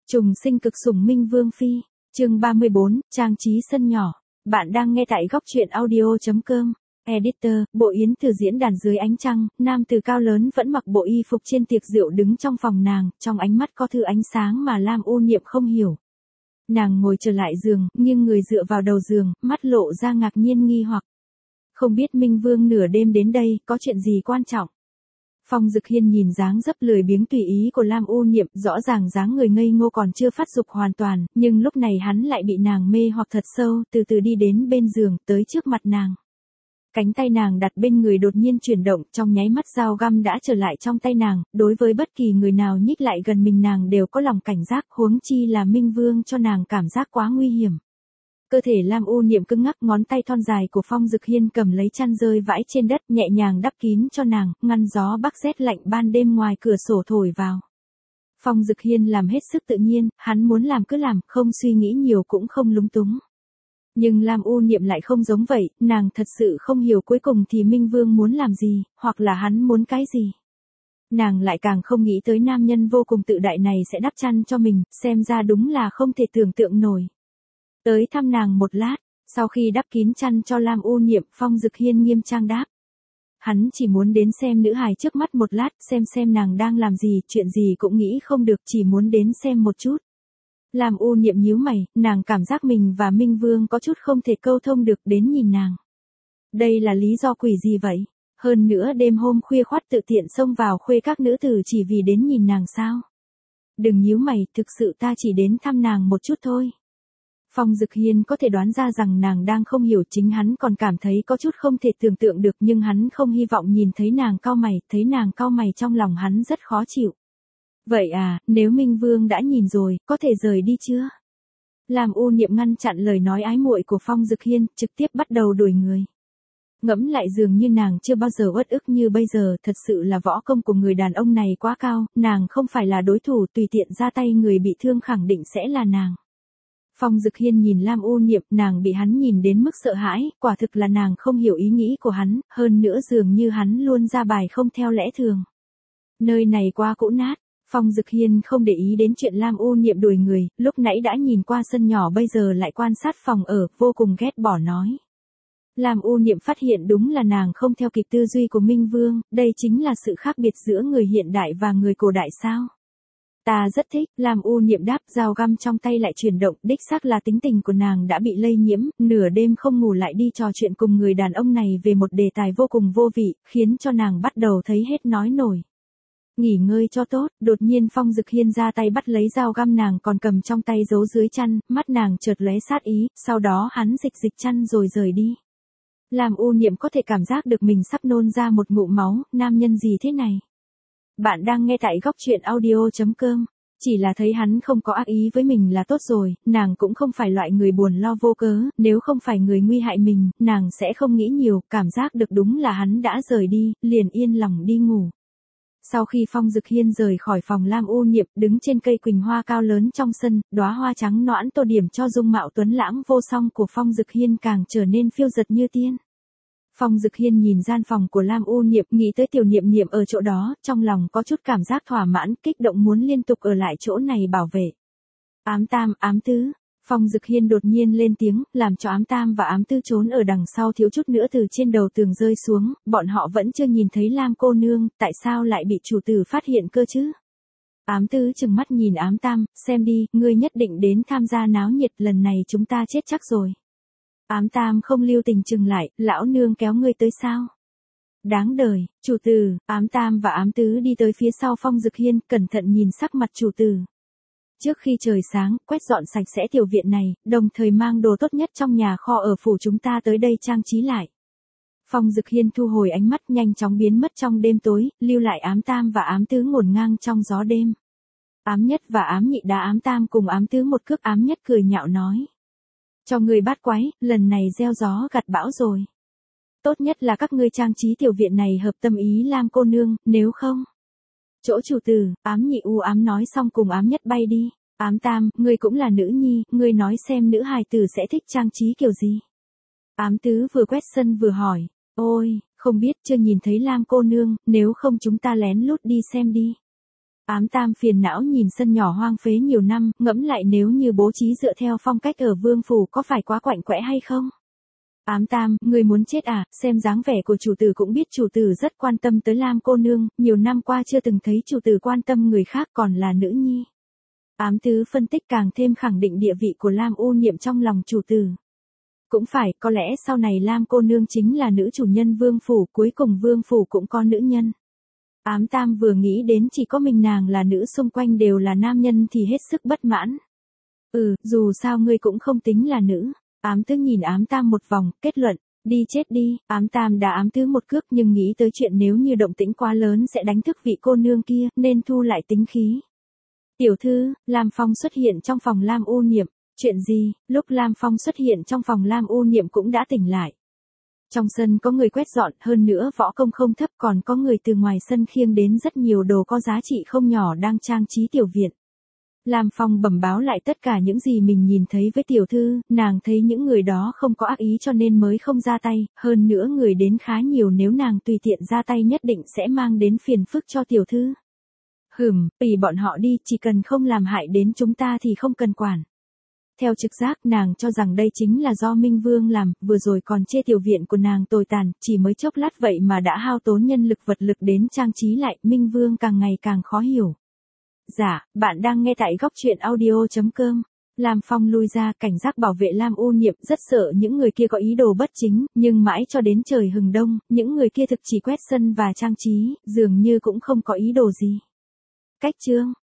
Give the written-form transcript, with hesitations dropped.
Trùng sinh cực sủng Minh Vương Phi, chương 34, trang trí sân nhỏ. Bạn đang nghe tại góc truyện audio.com. Editor, Bộ Yến từ diễn đàn dưới ánh trăng, nam từ cao lớn vẫn mặc bộ y phục trên tiệc rượu đứng trong phòng nàng, trong ánh mắt có thứ ánh sáng mà Lam U Niệm không hiểu. Nàng ngồi trở lại giường, nghiêng người dựa vào đầu giường, mắt lộ ra ngạc nhiên nghi hoặc. Không biết Minh Vương nửa đêm đến đây, có chuyện gì quan trọng? Phong Dực Hiên nhìn dáng dấp lười biếng tùy ý của Lam U Niệm, rõ ràng dáng người ngây ngô còn chưa phát dục hoàn toàn, nhưng lúc này hắn lại bị nàng mê hoặc thật sâu, từ từ đi đến bên giường, tới trước mặt nàng. Cánh tay nàng đặt bên người đột nhiên chuyển động, trong nháy mắt dao găm đã trở lại trong tay nàng, đối với bất kỳ người nào nhích lại gần mình nàng đều có lòng cảnh giác, huống chi là Minh Vương cho nàng cảm giác quá nguy hiểm. Cơ thể Lam U Niệm cứng ngắc, ngón tay thon dài của Phong Dực Hiên cầm lấy chăn rơi vãi trên đất, nhẹ nhàng đắp kín cho nàng, ngăn gió bắc rét lạnh ban đêm ngoài cửa sổ thổi vào. Phong Dực Hiên làm hết sức tự nhiên, hắn muốn làm cứ làm, không suy nghĩ nhiều cũng không lúng túng. Nhưng Lam U Niệm lại không giống vậy, nàng thật sự không hiểu cuối cùng thì Minh Vương muốn làm gì, hoặc là hắn muốn cái gì. Nàng lại càng không nghĩ tới nam nhân vô cùng tự đại này sẽ đắp chăn cho mình, xem ra đúng là không thể tưởng tượng nổi. Tới thăm nàng một lát, sau khi đắp kín chăn cho Lam U Niệm, Phong Dực Hiên nghiêm trang đáp. Hắn chỉ muốn đến xem nữ hài trước mắt một lát, xem nàng đang làm gì, chuyện gì cũng nghĩ không được, chỉ muốn đến xem một chút. Lam U Niệm nhíu mày, nàng cảm giác mình và Minh Vương có chút không thể câu thông được, đến nhìn nàng. Đây là lý do quỷ gì vậy? Hơn nữa đêm hôm khuya khoắt tự tiện xông vào khuê các nữ tử chỉ vì đến nhìn nàng sao? Đừng nhíu mày, thực sự ta chỉ đến thăm nàng một chút thôi. Phong Dực Hiên có thể đoán ra rằng nàng đang không hiểu, chính hắn còn cảm thấy có chút không thể tưởng tượng được, nhưng hắn không hy vọng nhìn thấy nàng cau mày, thấy nàng cau mày trong lòng hắn rất khó chịu. Vậy à, nếu Minh Vương đã nhìn rồi, có thể rời đi chưa? Lam U Niệm ngăn chặn lời nói ái muội của Phong Dực Hiên, trực tiếp bắt đầu đuổi người. Ngẫm lại dường như nàng chưa bao giờ uất ức như bây giờ, thật sự là võ công của người đàn ông này quá cao, nàng không phải là đối thủ, tùy tiện ra tay người bị thương khẳng định sẽ là nàng. Phong Dực Hiên nhìn Lam U Niệm, nàng bị hắn nhìn đến mức sợ hãi, quả thực là nàng không hiểu ý nghĩ của hắn, hơn nữa dường như hắn luôn ra bài không theo lẽ thường. Nơi này quá cũ nát. Phong Dực Hiên không để ý đến chuyện Lam U Niệm đuổi người, lúc nãy đã nhìn qua sân nhỏ bây giờ lại quan sát phòng ở, vô cùng ghét bỏ nói. Lam U Niệm phát hiện đúng là nàng không theo kịp tư duy của Minh Vương, đây chính là sự khác biệt giữa người hiện đại và người cổ đại sao? Ta rất thích, Lam U Niệm đáp, dao găm trong tay lại chuyển động, đích xác là tính tình của nàng đã bị lây nhiễm, nửa đêm không ngủ lại đi trò chuyện cùng người đàn ông này về một đề tài vô cùng vô vị, khiến cho nàng bắt đầu thấy hết nói nổi. Nghỉ ngơi cho tốt, đột nhiên Phong Dực Hiên ra tay bắt lấy dao găm nàng còn cầm trong tay giấu dưới chăn, mắt nàng chợt lóe sát ý, sau đó hắn dịch chăn rồi rời đi. Lam U Niệm có thể cảm giác được mình sắp nôn ra một ngụm máu, nam nhân gì thế này? Bạn đang nghe tại góc truyện audio.com. Chỉ là thấy hắn không có ác ý với mình là tốt rồi, nàng cũng không phải loại người buồn lo vô cớ, nếu không phải người nguy hại mình, nàng sẽ không nghĩ nhiều, cảm giác được đúng là hắn đã rời đi, liền yên lòng đi ngủ. Sau khi Phong Dực Hiên rời khỏi phòng, Lam U Niệm đứng trên cây quỳnh hoa cao lớn trong sân, đóa hoa trắng nõn tô điểm cho dung mạo tuấn lãng vô song của Phong Dực Hiên càng trở nên phiêu dật như tiên. Phong Dực Hiên nhìn gian phòng của Lam U Niệm, nghĩ tới tiểu Niệm Niệm ở chỗ đó, trong lòng có chút cảm giác thỏa mãn, kích động muốn liên tục ở lại chỗ này bảo vệ. Ám Tam, Ám Tứ. Phong Dực Hiên đột nhiên lên tiếng, làm cho Ám Tam và Ám Tứ trốn ở đằng sau thiếu chút nữa từ trên đầu tường rơi xuống, bọn họ vẫn chưa nhìn thấy Lam cô nương, tại sao lại bị chủ tử phát hiện cơ chứ? Ám Tứ trừng mắt nhìn Ám Tam, xem đi, ngươi nhất định đến tham gia náo nhiệt, lần này chúng ta chết chắc rồi. Ám Tam không lưu tình chừng lại, lão nương kéo ngươi tới sao? Đáng đời, chủ tử. Ám Tam và Ám Tứ đi tới phía sau Phong Dực Hiên, cẩn thận nhìn sắc mặt chủ tử. Trước khi trời sáng, quét dọn sạch sẽ tiểu viện này, đồng thời mang đồ tốt nhất trong nhà kho ở phủ chúng ta tới đây trang trí lại. Phong Dực Hiên thu hồi ánh mắt, nhanh chóng biến mất trong đêm tối, lưu lại Ám Tam và Ám Tứ ngổn ngang trong gió đêm. Ám Nhất và Ám Nhị đá Ám Tam cùng Ám Tứ một cước. Ám Nhất cười nhạo nói. Cho người bát quái, lần này gieo gió gặt bão rồi. Tốt nhất là các ngươi trang trí tiểu viện này hợp tâm ý Lam cô nương, nếu không. Chỗ chủ tử, Ám Nhị u ám nói xong cùng Ám Nhất bay đi. Ám Tam, ngươi cũng là nữ nhi, ngươi nói xem nữ hài tử sẽ thích trang trí kiểu gì. Ám Tứ vừa quét sân vừa hỏi, ôi, không biết, chưa nhìn thấy Lam cô nương, nếu không chúng ta lén lút đi xem đi. Ám Tam phiền não nhìn sân nhỏ hoang phế nhiều năm, ngẫm lại nếu như bố trí dựa theo phong cách ở Vương Phủ có phải quá quạnh quẽ hay không? Ám Tam, người muốn chết à, xem dáng vẻ của chủ tử cũng biết chủ tử rất quan tâm tới Lam cô nương, nhiều năm qua chưa từng thấy chủ tử quan tâm người khác còn là nữ nhi. Ám Tứ phân tích càng thêm khẳng định địa vị của Lam U Niệm trong lòng chủ tử. Cũng phải, có lẽ sau này Lam cô nương chính là nữ chủ nhân Vương Phủ, cuối cùng Vương Phủ cũng có nữ nhân. Ám Tam vừa nghĩ đến chỉ có mình nàng là nữ xung quanh đều là nam nhân thì hết sức bất mãn. Dù sao ngươi cũng không tính là nữ. Ám Tứ nhìn Ám Tam một vòng, kết luận, đi chết đi. Ám Tam đã Ám Tứ một cước nhưng nghĩ tới chuyện nếu như động tĩnh quá lớn sẽ đánh thức vị cô nương kia, nên thu lại tính khí. Tiểu thư, Lam Phong xuất hiện trong phòng Lam U Niệm. Chuyện gì? Lúc Lam Phong xuất hiện trong phòng Lam U Niệm cũng đã tỉnh lại. Trong sân có người quét dọn, hơn nữa võ công không thấp, còn có người từ ngoài sân khiêng đến rất nhiều đồ có giá trị không nhỏ đang trang trí tiểu viện. Lam Phong bẩm báo lại tất cả những gì mình nhìn thấy với tiểu thư, nàng thấy những người đó không có ác ý cho nên mới không ra tay, hơn nữa người đến khá nhiều, nếu nàng tùy tiện ra tay nhất định sẽ mang đến phiền phức cho tiểu thư. Tùy bọn họ đi, chỉ cần không làm hại đến chúng ta thì không cần quản. Theo trực giác nàng cho rằng đây chính là do Minh Vương làm, vừa rồi còn chê tiểu viện của nàng tồi tàn, chỉ mới chốc lát vậy mà đã hao tốn nhân lực vật lực đến trang trí lại, Minh Vương càng ngày càng khó hiểu. Dạ, bạn đang nghe tại góc truyện audio.com. Lam Phong lui ra, cảnh giác bảo vệ Lam U Niệm, rất sợ những người kia có ý đồ bất chính, nhưng mãi cho đến trời hừng đông, những người kia thực chỉ quét sân và trang trí, dường như cũng không có ý đồ gì. Cách chương